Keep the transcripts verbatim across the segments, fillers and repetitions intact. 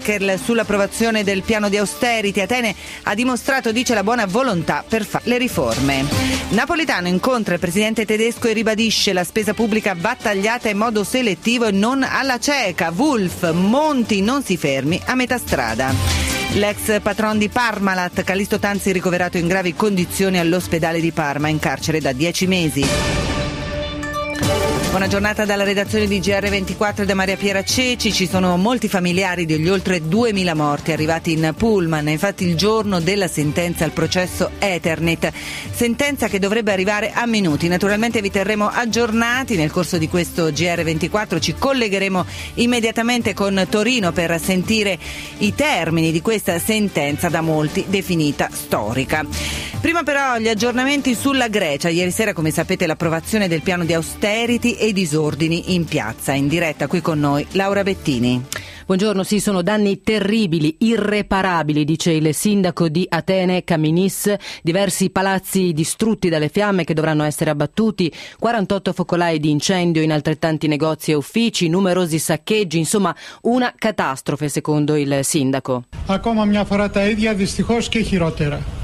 Merkel sull'approvazione del piano di austerity. Atene ha dimostrato, dice, la buona volontà per fare le riforme. Napolitano incontra il presidente tedesco e ribadisce: la spesa pubblica va tagliata in modo selettivo e non alla cieca. Wulff: Monti non si fermi a metà strada. L'ex patron di Parmalat, Callisto Tanzi, ricoverato in gravi condizioni all'ospedale di Parma, in carcere da dieci mesi. Buona giornata dalla redazione di G R ventiquattro e da Maria Piera Ceci. Ci sono molti familiari degli oltre duemila morti arrivati in pullman. Infatti il giorno della sentenza al processo Eternit, sentenza che dovrebbe arrivare a minuti. Naturalmente vi terremo aggiornati nel corso di questo G R ventiquattro. Ci collegheremo immediatamente con Torino per sentire i termini di questa sentenza, da molti definita storica. Prima però gli aggiornamenti sulla Grecia. Ieri sera, come sapete, l'approvazione del piano di austerity e disordini in piazza. In diretta qui con noi Laura Bettini. Buongiorno, sì, sono danni terribili, irreparabili, dice il sindaco di Atene, Kaminis. Diversi palazzi distrutti dalle fiamme che dovranno essere abbattuti, quarantotto focolai di incendio in altrettanti negozi e uffici, numerosi saccheggi, insomma una catastrofe secondo il sindaco. Ακόμα μια φορά τα ίδια, δυστυχώς και χειρότερα.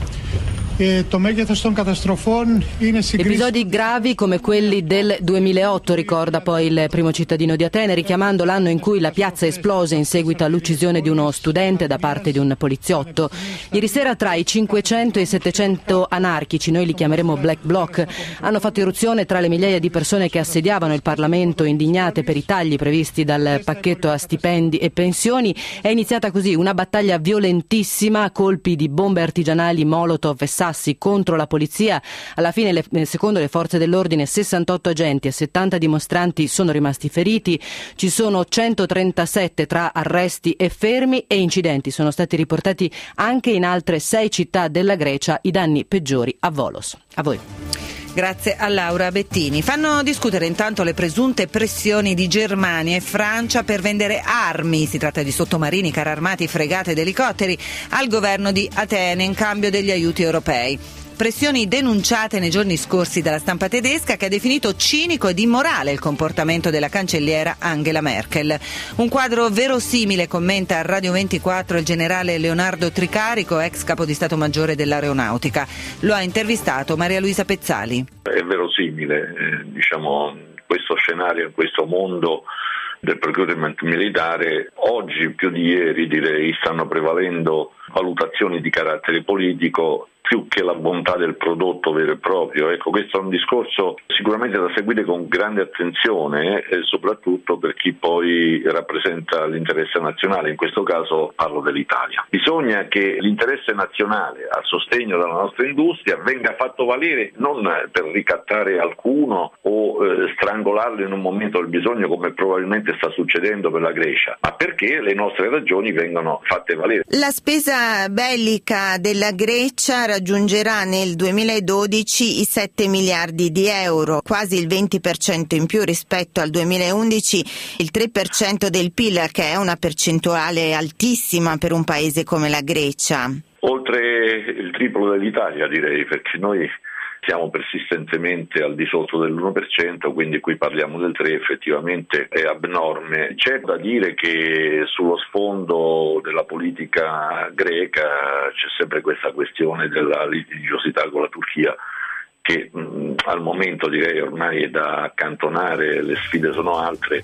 Episodi gravi come quelli del duemilaotto, ricorda poi il primo cittadino di Atene, richiamando l'anno in cui la piazza esplose in seguito all'uccisione di uno studente da parte di un poliziotto. Ieri sera tra i cinquecento e i settecento anarchici, noi li chiameremo Black Bloc, hanno fatto irruzione tra le migliaia di persone che assediavano il Parlamento, indignate per i tagli previsti dal pacchetto a stipendi e pensioni. È iniziata così una battaglia violentissima, colpi di bombe artigianali, molotov e sassi contro la polizia. Alla fine, le, secondo le forze dell'ordine, sessantotto agenti e settanta dimostranti sono rimasti feriti. Ci sono centotrentasette tra arresti e fermi, e incidenti sono stati riportati anche in altre sei città della Grecia, i danni peggiori a Volos. A voi. Grazie a Laura Bettini. Fanno discutere intanto le presunte pressioni di Germania e Francia per vendere armi, si tratta di sottomarini, carri armati, fregate ed elicotteri, al governo di Atene in cambio degli aiuti europei. Pressioni denunciate nei giorni scorsi dalla stampa tedesca, che ha definito cinico ed immorale il comportamento della cancelliera Angela Merkel. Un quadro verosimile, commenta a Radio ventiquattro il generale Leonardo Tricarico, ex capo di Stato Maggiore dell'Aeronautica. Lo ha intervistato Maria Luisa Pezzali. È verosimile, eh, diciamo, questo scenario, in questo mondo del procurement militare, oggi più di ieri direi stanno prevalendo valutazioni di carattere politico più che la bontà del prodotto vero e proprio. Ecco, questo è un discorso sicuramente da seguire con grande attenzione, eh, soprattutto per chi poi rappresenta l'interesse nazionale, in questo caso parlo dell'Italia. Bisogna che l'interesse nazionale a sostegno della nostra industria venga fatto valere non per ricattare alcuno o eh, strangolarlo in un momento del bisogno, come probabilmente sta succedendo per la Grecia, ma perché le nostre ragioni vengano fatte valere. La spesa bellica della Grecia raggiungerà nel duemiladodici i sette miliardi di euro, quasi il venti per cento in più rispetto al duemilaundici, il tre per cento del P I L, che è una percentuale altissima per un paese come la Grecia. Oltre il triplo dell'Italia, direi, perché noi siamo persistentemente al di sotto dell'uno per cento, quindi qui parliamo del tre, effettivamente è abnorme. C'è da dire che sullo sfondo della politica greca c'è sempre questa questione della litigiosità con la Turchia, che mh, al momento direi ormai è da accantonare, le sfide sono altre.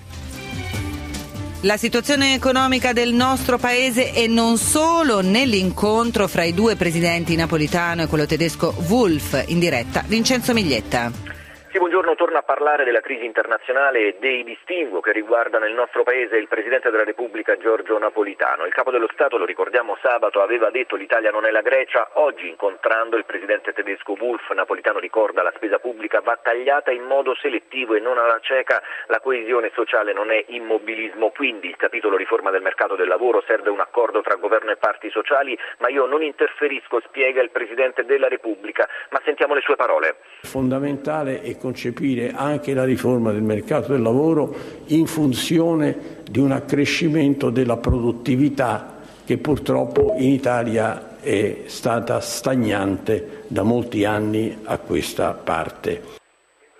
La situazione economica del nostro paese e non solo, nell'incontro fra i due presidenti, Napolitano e quello tedesco Wulff. In diretta Vincenzo Miglietta. Sì, buongiorno. Torna a parlare della crisi internazionale e dei distinguo che riguardano il nostro paese il Presidente della Repubblica Giorgio Napolitano. Il Capo dello Stato, lo ricordiamo, sabato aveva detto l'Italia non è la Grecia. Oggi, incontrando il Presidente tedesco Wulff, Napolitano ricorda la spesa pubblica va tagliata in modo selettivo e non alla cieca. La coesione sociale non è immobilismo, quindi il capitolo riforma del mercato del lavoro serve un accordo tra governo e parti sociali, ma io non interferisco, spiega il Presidente della Repubblica. Ma sentiamo le sue parole. Fondamentale è concepire anche la riforma del mercato del lavoro in funzione di un accrescimento della produttività che purtroppo in Italia è stata stagnante da molti anni a questa parte.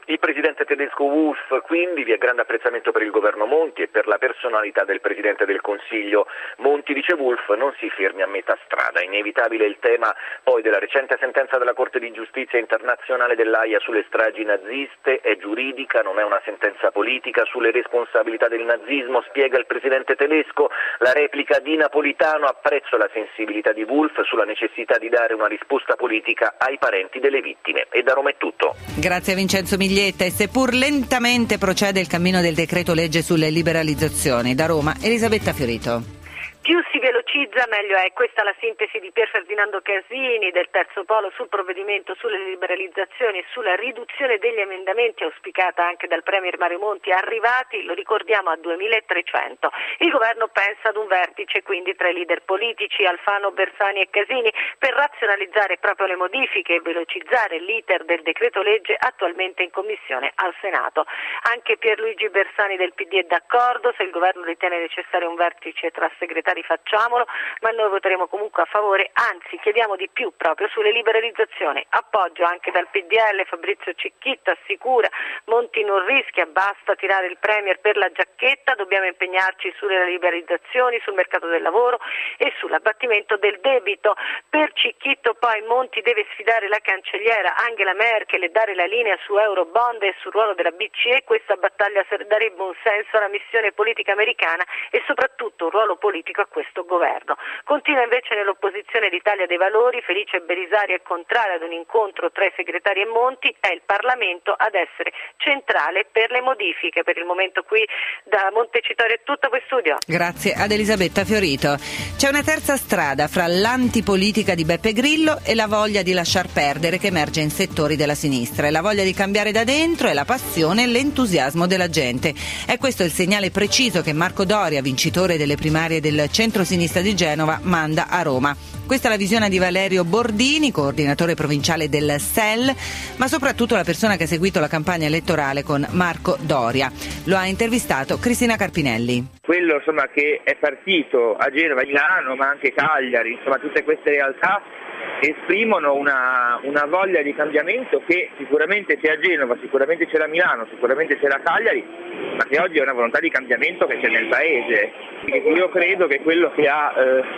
Il presidente tedesco Wolf, quindi, vi è grande apprezzamento per il governo Monti e per la personalità del presidente del Consiglio. Monti, dice Wolf, non si fermi a metà strada. Inevitabile il tema poi della recente sentenza della Corte di Giustizia internazionale dell'Aia sulle stragi naziste. È giuridica, non è una sentenza politica. Sulle responsabilità del nazismo, spiega il presidente tedesco, la replica di Napolitano: apprezzo la sensibilità di Wolf sulla necessità di dare una risposta politica ai parenti delle vittime. E da Roma è tutto. Grazie a Vincenzo Miglietta. E seppur lentamente procede il cammino del decreto legge sulle liberalizzazioni. Da Roma, Elisabetta Fiorito. Più si velocizza meglio è, questa è la sintesi di Pier Ferdinando Casini del Terzo Polo sul provvedimento sulle liberalizzazioni e sulla riduzione degli emendamenti auspicata anche dal Premier Mario Monti, arrivati, lo ricordiamo, a duemilatrecento. Il governo pensa ad un vertice quindi tra i leader politici Alfano, Bersani e Casini per razionalizzare proprio le modifiche e velocizzare l'iter del decreto legge attualmente in commissione al Senato. Anche Pierluigi Bersani del P D è d'accordo, se il governo ritiene necessario un vertice tra segretari facciamolo, ma noi voteremo comunque a favore, anzi chiediamo di più proprio sulle liberalizzazioni. Appoggio anche dal P D L, Fabrizio Cicchitto assicura Monti non rischia, basta tirare il Premier per la giacchetta, dobbiamo impegnarci sulle liberalizzazioni, sul mercato del lavoro e sull'abbattimento del debito. Per Cicchitto poi Monti deve sfidare la cancelliera Angela Merkel e dare la linea su Eurobond e sul ruolo della B C E, questa battaglia darebbe un senso alla missione politica americana e soprattutto un ruolo politico a questo governo. Continua invece nell'opposizione l'Italia dei Valori, Felice Berisari è contraria ad un incontro tra i segretari e Monti, è il Parlamento ad essere centrale per le modifiche. Per il momento qui da Montecitorio è tutto, poi studio. Grazie ad Elisabetta Fiorito. C'è una terza strada fra l'antipolitica di Beppe Grillo e la voglia di lasciar perdere che emerge in settori della sinistra. È la voglia di cambiare da dentro, è la passione e l'entusiasmo della gente. È questo il segnale preciso che Marco Doria, vincitore delle primarie del centro-sinistra di Genova, manda a Roma. Questa è la visione di Valerio Bordini, coordinatore provinciale del S E L, ma soprattutto la persona che ha seguito la campagna elettorale con Marco Doria. Lo ha intervistato Cristina Carpinelli. Quello insomma che è partito a Genova, Milano, ma anche Cagliari, insomma tutte queste realtà esprimono una, una voglia di cambiamento che sicuramente c'è a Genova, sicuramente c'è a Milano, sicuramente c'è a Cagliari, ma che oggi è una volontà di cambiamento che c'è nel paese. Io credo che quello che ha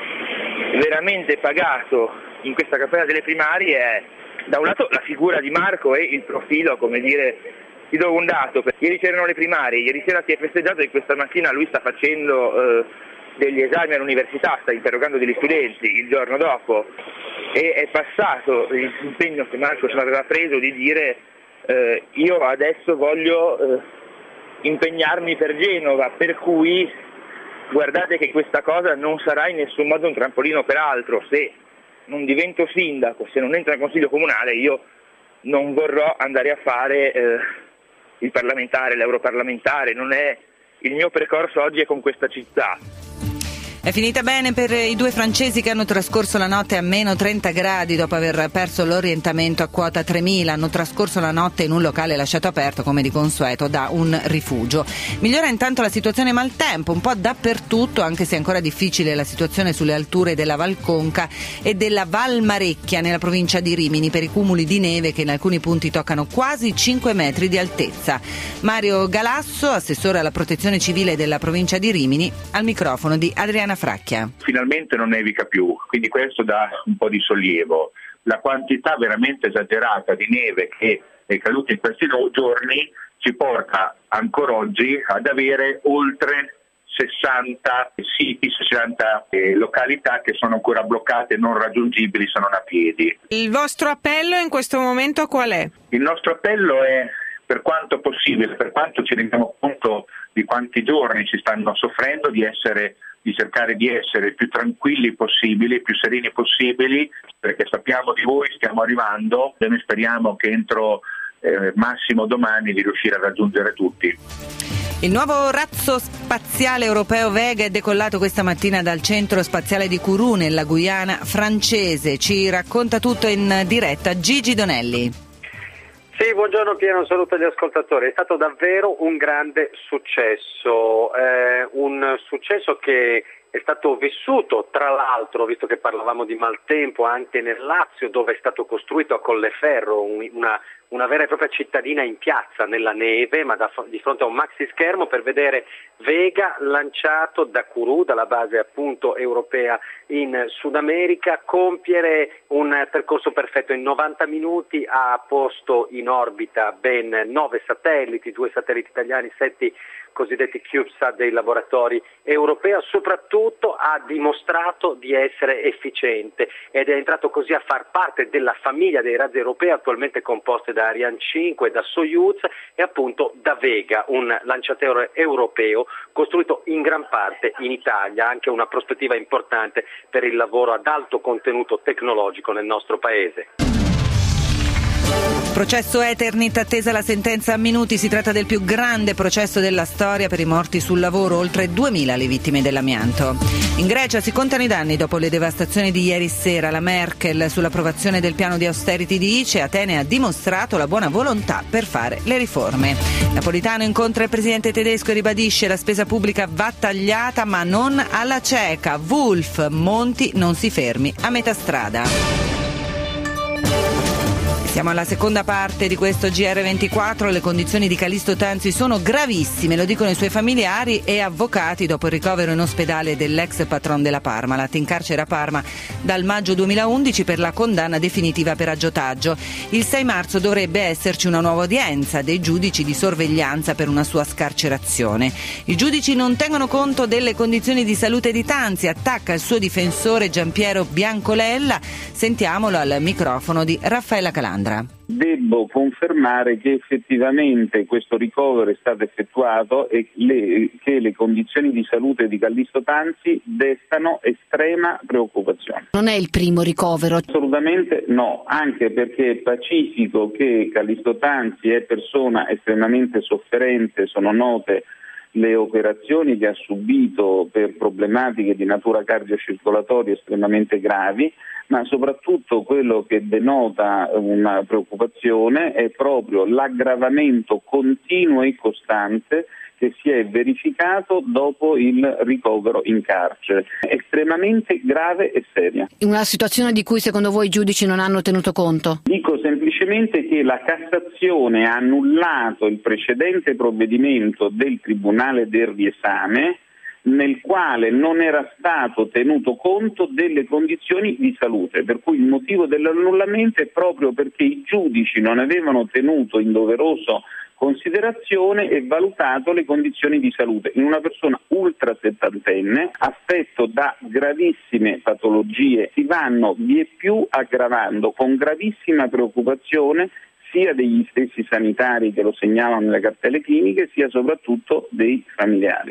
eh, veramente pagato in questa campagna delle primarie è, da un lato, la figura di Marco e il profilo, come dire, ti do un dato, perché ieri c'erano le primarie, ieri sera si è festeggiato e questa mattina lui sta facendo eh, degli esami all'università, sta interrogando degli studenti il giorno dopo, e è passato l'impegno che Marco aveva preso di dire eh, io adesso voglio eh, impegnarmi per Genova, per cui guardate che questa cosa non sarà in nessun modo un trampolino per altro. Se non divento sindaco, se non entro nel consiglio comunale, io non vorrò andare a fare eh, il parlamentare, l'europarlamentare, non è il mio percorso oggi è con questa città. È finita bene per i due francesi che hanno trascorso la notte a meno trenta gradi dopo aver perso l'orientamento a quota tremila. Hanno trascorso la notte in un locale lasciato aperto, come di consueto, da un rifugio. Migliora intanto la situazione maltempo, un po' dappertutto, anche se è ancora difficile la situazione sulle alture della Valconca e della Valmarecchia nella provincia di Rimini per i cumuli di neve che in alcuni punti toccano quasi cinque metri di altezza. Mario Galasso, assessore alla protezione civile della provincia di Rimini, al microfono di Adriana Fracchia. Finalmente non nevica più, quindi questo dà un po' di sollievo. La quantità veramente esagerata di neve che è caduta in questi giorni ci porta ancora oggi ad avere oltre sessanta siti, sessanta eh, località che sono ancora bloccate, non raggiungibili se non a piedi. Il vostro appello in questo momento qual è? Il nostro appello è, per quanto possibile, per quanto ci rendiamo conto di quanti giorni ci stanno soffrendo, di essere di cercare di essere il più tranquilli possibili, più sereni possibili, perché sappiamo di voi, stiamo arrivando e noi speriamo che entro eh, massimo domani di riuscire a raggiungere tutti. Il nuovo razzo spaziale europeo Vega è decollato questa mattina dal centro spaziale di Kourou nella Guyana francese. Ci racconta tutto in diretta Gigi Donelli. Sì, buongiorno Piero, un saluto agli ascoltatori. È stato davvero un grande successo, eh, un successo che è stato vissuto, tra l'altro, visto che parlavamo di maltempo, anche nel Lazio, dove è stato costruito a Colleferro un, una, una vera e propria cittadina in piazza, nella neve, ma da, di fronte a un maxi schermo per vedere Vega lanciato da Kourou, dalla base appunto europea in Sud America, compiere un percorso perfetto. In novanta minuti ha posto in orbita ben nove satelliti, due satelliti italiani, sette cosiddetti CubeSat dei laboratori europei. Soprattutto ha dimostrato di essere efficiente ed è entrato così a far parte della famiglia dei razzi europei, attualmente composte da Ariane cinque, da Soyuz e appunto da Vega, un lanciatore europeo costruito in gran parte in Italia, anche una prospettiva importante per il lavoro ad alto contenuto tecnologico nel nostro paese. Processo Eternit, attesa la sentenza a minuti. Si tratta del più grande processo della storia per i morti sul lavoro, oltre duemila le vittime dell'amianto. In Grecia si contano i danni dopo le devastazioni di ieri sera. La Merkel sull'approvazione del piano di austerity dice: Atene ha dimostrato la buona volontà per fare le riforme. Napolitano incontra il presidente tedesco e ribadisce: la spesa pubblica va tagliata ma non alla cieca. Wolf, Monti non si fermi a metà strada. Siamo alla seconda parte di questo G R ventiquattro. Le condizioni di Callisto Tanzi sono gravissime, lo dicono i suoi familiari e avvocati dopo il ricovero in ospedale dell'ex patron della Parmalat, in carcere a Parma dal maggio duemilaundici per la condanna definitiva per aggiotaggio. Il sei marzo dovrebbe esserci una nuova udienza dei giudici di sorveglianza per una sua scarcerazione. I giudici non tengono conto delle condizioni di salute di Tanzi, attacca il suo difensore Giampiero Biancolella. Sentiamolo al microfono di Raffaella Calandra. Devo confermare che effettivamente questo ricovero è stato effettuato e le, che le condizioni di salute di Callisto Tanzi destano estrema preoccupazione. Non è il primo ricovero? Assolutamente no, anche perché è pacifico che Callisto Tanzi è persona estremamente sofferente, sono note le operazioni che ha subito per problematiche di natura cardiocircolatoria estremamente gravi, ma soprattutto quello che denota una preoccupazione è proprio l'aggravamento continuo e costante che si è verificato dopo il ricovero in carcere. Estremamente grave e seria. Una situazione di cui secondo voi i giudici non hanno tenuto conto? Dico semplicemente che la Cassazione ha annullato il precedente provvedimento del Tribunale del Riesame nel quale non era stato tenuto conto delle condizioni di salute, per cui il motivo dell'annullamento è proprio perché i giudici non avevano tenuto in doveroso considerazione e valutato le condizioni di salute in una persona ultra settantenne affetto da gravissime patologie, si vanno vie più aggravando con gravissima preoccupazione sia degli stessi sanitari che lo segnalano nelle cartelle cliniche, sia soprattutto dei familiari.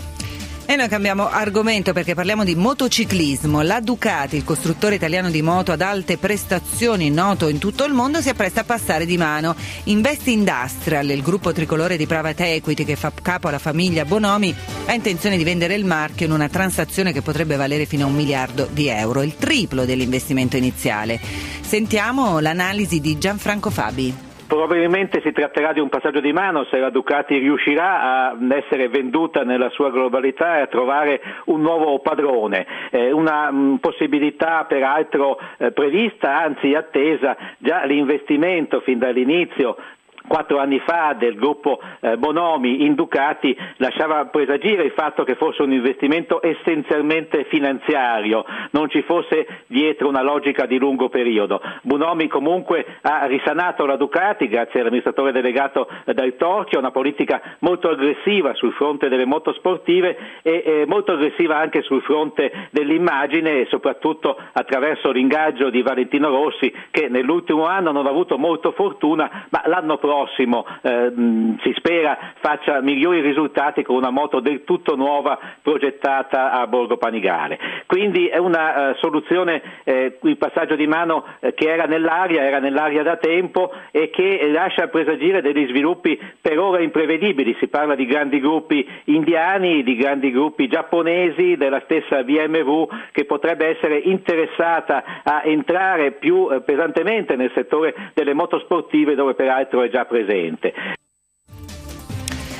E noi cambiamo argomento perché parliamo di motociclismo. La Ducati, il costruttore italiano di moto ad alte prestazioni noto in tutto il mondo, si appresta a passare di mano. Invest Industrial, il gruppo tricolore di private equity che fa capo alla famiglia Bonomi, ha intenzione di vendere il marchio in una transazione che potrebbe valere fino a un miliardo di euro, il triplo dell'investimento iniziale. Sentiamo l'analisi di Gianfranco Fabi. Probabilmente si tratterà di un passaggio di mano se la Ducati riuscirà a essere venduta nella sua globalità e a trovare un nuovo padrone, eh, una mh, possibilità peraltro eh, prevista, anzi attesa. Già l'investimento fin dall'inizio quattro anni fa del gruppo eh, Bonomi in Ducati lasciava presagire il fatto che fosse un investimento essenzialmente finanziario, non ci fosse dietro una logica di lungo periodo. Bonomi comunque ha risanato la Ducati grazie all'amministratore delegato eh, Del Torchio, una politica molto aggressiva sul fronte delle moto sportive e eh, molto aggressiva anche sul fronte dell'immagine e soprattutto attraverso l'ingaggio di Valentino Rossi, che nell'ultimo anno non ha avuto molto fortuna, ma l'anno prossimo prossimo eh, si spera faccia migliori risultati con una moto del tutto nuova progettata a Borgo Panigale. Quindi è una uh, soluzione, eh, il passaggio di mano eh, che era nell'aria, era nell'aria da tempo e che lascia presagire degli sviluppi per ora imprevedibili. Si parla di grandi gruppi indiani, di grandi gruppi giapponesi, della stessa B M W che potrebbe essere interessata a entrare più eh, pesantemente nel settore delle moto sportive, dove peraltro è già presente.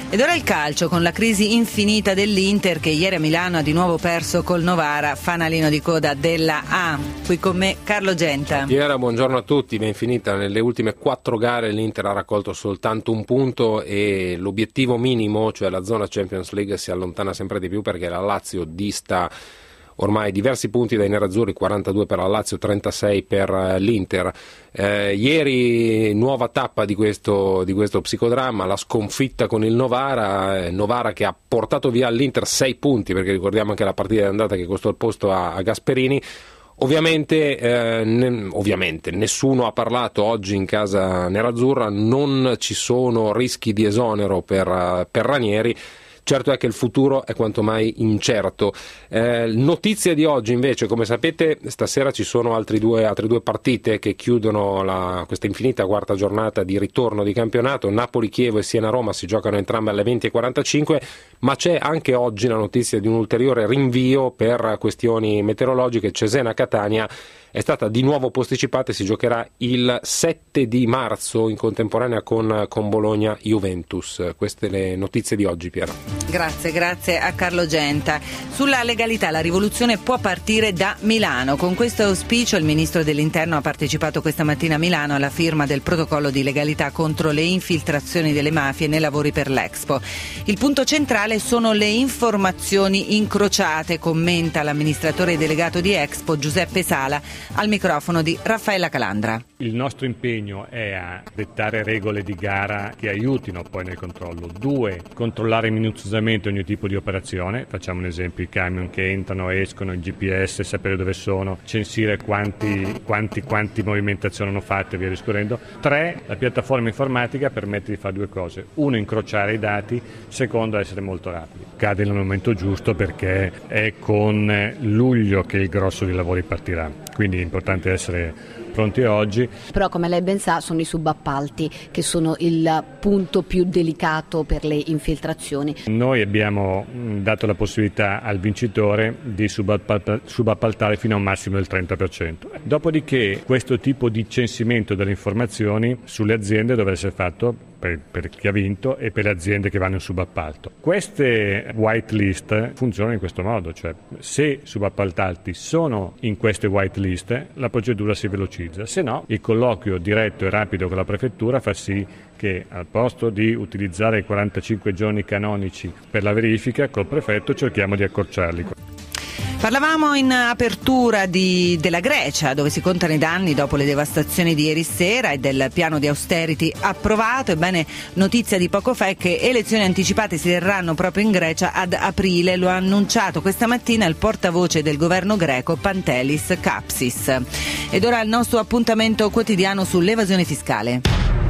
Ed ora il calcio, con la crisi infinita dell'Inter che ieri a Milano ha di nuovo perso col Novara, fanalino di coda della A. Qui con me Carlo Genta. Piera, buongiorno a tutti. Ben finita. Nelle ultime quattro gare l'Inter ha raccolto soltanto un punto e l'obiettivo minimo, cioè la zona Champions League, si allontana sempre di più perché la Lazio dista ormai diversi punti dai nerazzurri, quarantadue per la Lazio, trentasei per l'Inter. Eh, ieri nuova tappa di questo, di questo psicodramma, la sconfitta con il Novara, eh, Novara che ha portato via all'Inter sei punti, perché ricordiamo anche la partita d'andata che costò il posto a, a Gasperini. Ovviamente, eh, ne, ovviamente nessuno ha parlato oggi in casa nerazzurra, non ci sono rischi di esonero per, per Ranieri. Certo è che il futuro è quanto mai incerto. Eh, notizia di oggi invece, come sapete, stasera ci sono altri due, altre due partite che chiudono la, questa infinita quarta giornata di ritorno di campionato. Napoli-Chievo e Siena-Roma si giocano entrambe alle venti e quarantacinque, ma c'è anche oggi la notizia di un ulteriore rinvio per questioni meteorologiche. Cesena-Catania è stata di nuovo posticipata e si giocherà il sette di marzo in contemporanea con, con Bologna-Juventus. Queste le notizie di oggi, Piera. Grazie, grazie a Carlo Genta. Sulla legalità la rivoluzione può partire da Milano. Con questo auspicio il ministro dell'Interno ha partecipato questa mattina a Milano alla firma del protocollo di legalità contro le infiltrazioni delle mafie nei lavori per l'Expo. Il punto centrale sono le informazioni incrociate, commenta l'amministratore delegato di Expo Giuseppe Sala al microfono di Raffaella Calandra. Il nostro impegno è a dettare regole di gara che aiutino poi nel controllo. Due, controllare minuziosamente ogni tipo di operazione. Facciamo un esempio: i camion che entrano, escono, il G P S, sapere dove sono, censire quanti, quanti, quanti movimentazioni hanno fatto e via discorrendo. Tre, la piattaforma informatica permette di fare due cose. Uno, incrociare i dati. Secondo, essere molto rapidi. Cade nel momento giusto perché è con luglio che il grosso dei lavori partirà. Quindi è importante essere pronti oggi. Però, come lei ben sa, sono i subappalti che sono il punto più delicato per le infiltrazioni. Noi abbiamo dato la possibilità al vincitore di subappaltare fino a un massimo del trenta per cento. Dopodiché questo tipo di censimento delle informazioni sulle aziende dovrà essere fatto per, per chi ha vinto e per le aziende che vanno in subappalto. Queste white list funzionano in questo modo, cioè se subappaltati sono in queste white list la procedura si velocizza, se no il colloquio diretto e rapido con la prefettura fa sì che al posto di utilizzare i quarantacinque giorni canonici per la verifica col prefetto cerchiamo di accorciarli. Parlavamo in apertura di, della Grecia, dove si contano i danni dopo le devastazioni di ieri sera e del piano di austerity approvato. Ebbene, notizia di poco fa è che elezioni anticipate si terranno proprio in Grecia ad aprile. Lo ha annunciato questa mattina il portavoce del governo greco Pantelis Kapsis. Ed ora il nostro appuntamento quotidiano sull'evasione fiscale.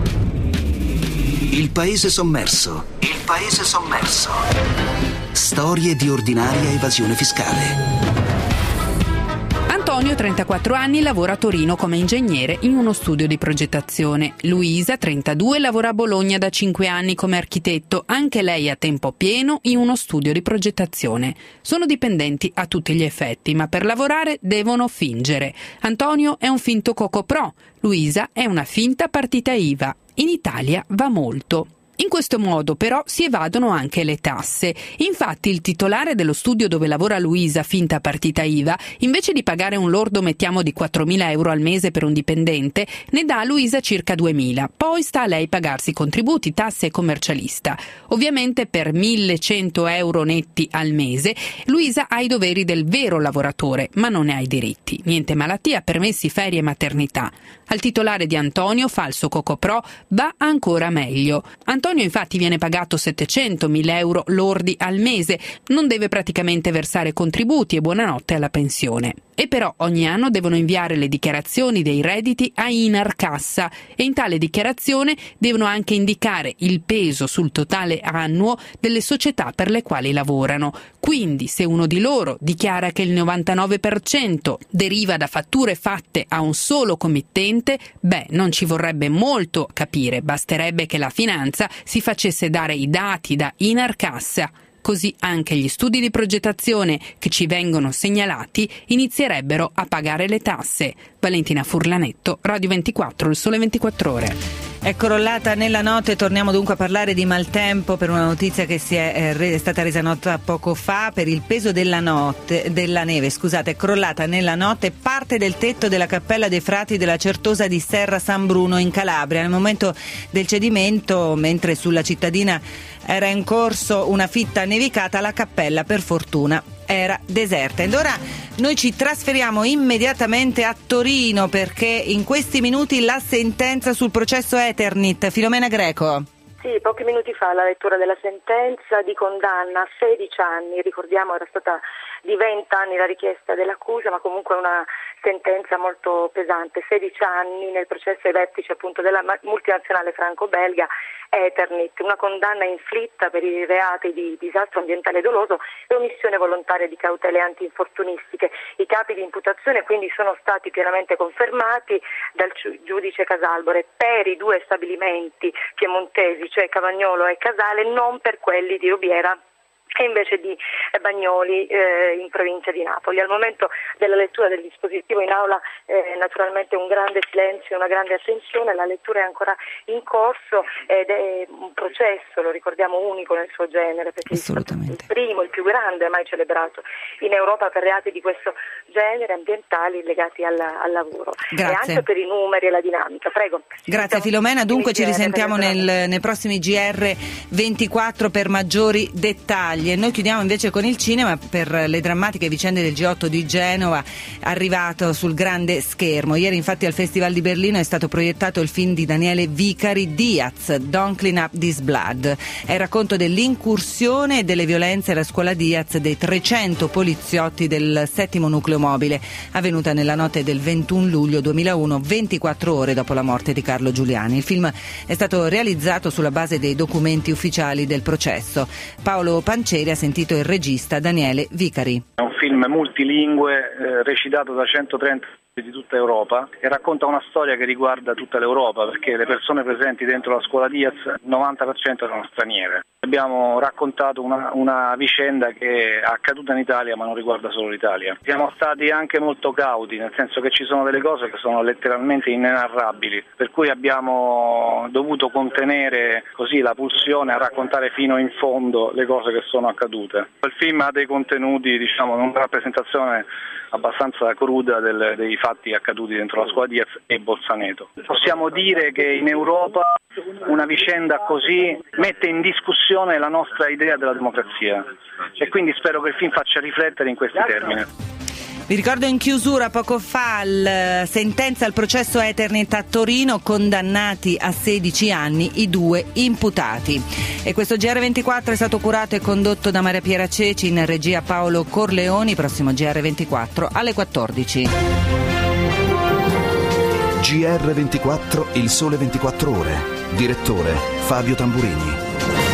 Il paese sommerso. Il paese sommerso. Storie di ordinaria evasione fiscale. Antonio, trentaquattro anni, lavora a Torino come ingegnere in uno studio di progettazione. Luisa, trentadue, lavora a Bologna da cinque anni come architetto, anche lei a tempo pieno in uno studio di progettazione. Sono dipendenti a tutti gli effetti, ma per lavorare devono fingere. Antonio è un finto Cocopro, Luisa è una finta partita I V A. In Italia va molto. In questo modo però si evadono anche le tasse. Infatti il titolare dello studio dove lavora Luisa, finta partita I V A, invece di pagare un lordo mettiamo di quattromila euro al mese per un dipendente, ne dà a Luisa circa duemila. Poi sta a lei pagarsi contributi, tasse e commercialista. Ovviamente per millecento euro netti al mese Luisa ha i doveri del vero lavoratore, ma non ne ha i diritti. Niente malattia, permessi, ferie e maternità. Al titolare di Antonio, falso Cocopro, va ancora meglio. Antonio infatti viene pagato settecentomila euro lordi al mese, non deve praticamente versare contributi e buonanotte alla pensione. E però ogni anno devono inviare le dichiarazioni dei redditi a Inarcassa e in tale dichiarazione devono anche indicare il peso sul totale annuo delle società per le quali lavorano. Quindi se uno di loro dichiara che il novantanove per cento deriva da fatture fatte a un solo committente, beh, non ci vorrebbe molto capire, basterebbe che la finanza si facesse dare i dati da Inarcassa. Così anche gli studi di progettazione che ci vengono segnalati inizierebbero a pagare le tasse. Valentina Furlanetto, Radio ventiquattro, Il Sole ventiquattro Ore. È crollata nella notte, torniamo dunque a parlare di maltempo per una notizia che si è, eh, re, è stata resa nota poco fa. Per il peso della, notte, della neve, scusate, è crollata nella notte parte del tetto della Cappella dei Frati della Certosa di Serra San Bruno in Calabria. Nel momento del cedimento, mentre sulla cittadina era in corso una fitta nevicata, la cappella per fortuna era deserta. Ed ora noi ci trasferiamo immediatamente a Torino perché in questi minuti la sentenza sul processo Eternit. Filomena Greco. Sì, pochi minuti fa la lettura della sentenza di condanna a sedici anni, ricordiamo era stata di venti anni la richiesta dell'accusa, ma comunque una sentenza molto pesante, sedici anni nel processo ai vertici appunto della multinazionale franco-belga Eternit, una condanna inflitta per i reati di disastro ambientale doloso e omissione volontaria di cautele antinfortunistiche. I capi di imputazione quindi sono stati pienamente confermati dal giudice Casalbore per i due stabilimenti piemontesi, cioè Cavagnolo e Casale, non per quelli di Rubiera e invece di Bagnoli eh, in provincia di Napoli. Al momento della lettura del dispositivo in aula eh, naturalmente un grande silenzio e una grande attenzione, la lettura è ancora in corso ed è un processo, lo ricordiamo, unico nel suo genere, perché è il primo, il più grande mai celebrato in Europa per reati di questo genere ambientali legati al, al lavoro. Grazie. E anche per i numeri e la dinamica. Prego. Grazie Filomena, dunque ci risentiamo nel, nei prossimi G R ventiquattro per maggiori dettagli. E noi chiudiamo invece con il cinema per le drammatiche vicende del G otto di Genova arrivato sul grande schermo. Ieri infatti al Festival di Berlino è stato proiettato il film di Daniele Vicari, Diaz, Don't Clean Up This Blood. È il racconto dell'incursione e delle violenze alla scuola Diaz dei trecento poliziotti del settimo nucleo mobile, avvenuta nella notte del ventuno luglio duemilauno, ventiquattro ore dopo la morte di Carlo Giuliani. Il film è stato realizzato sulla base dei documenti ufficiali del processo. Paolo Panceri ha sentito il regista Daniele Vicari. È un film multilingue, eh, recitato da centotrenta di tutta Europa e racconta una storia che riguarda tutta l'Europa, perché le persone presenti dentro la scuola Diaz, il novanta per cento erano straniere. Abbiamo raccontato una, una vicenda che è accaduta in Italia ma non riguarda solo l'Italia. Siamo stati anche molto cauti, nel senso che ci sono delle cose che sono letteralmente inenarrabili, per cui abbiamo dovuto contenere così la pulsione a raccontare fino in fondo le cose che sono accadute. Il film ha dei contenuti, diciamo, una rappresentazione abbastanza cruda del, dei fatti accaduti dentro la scuola Diaz e Bolzaneto. Possiamo dire che in Europa una vicenda così mette in discussione la nostra idea della democrazia e quindi spero che il film faccia riflettere in questi termini. Vi ricordo in chiusura poco fa la sentenza al processo Eternit a Torino, condannati a sedici anni i due imputati. E questo G R ventiquattro è stato curato e condotto da Maria Piera Ceci, in regia Paolo Corleoni. Prossimo G R ventiquattro alle quattordici. G R ventiquattro, il sole ventiquattro ore. Direttore Fabio Tamburini.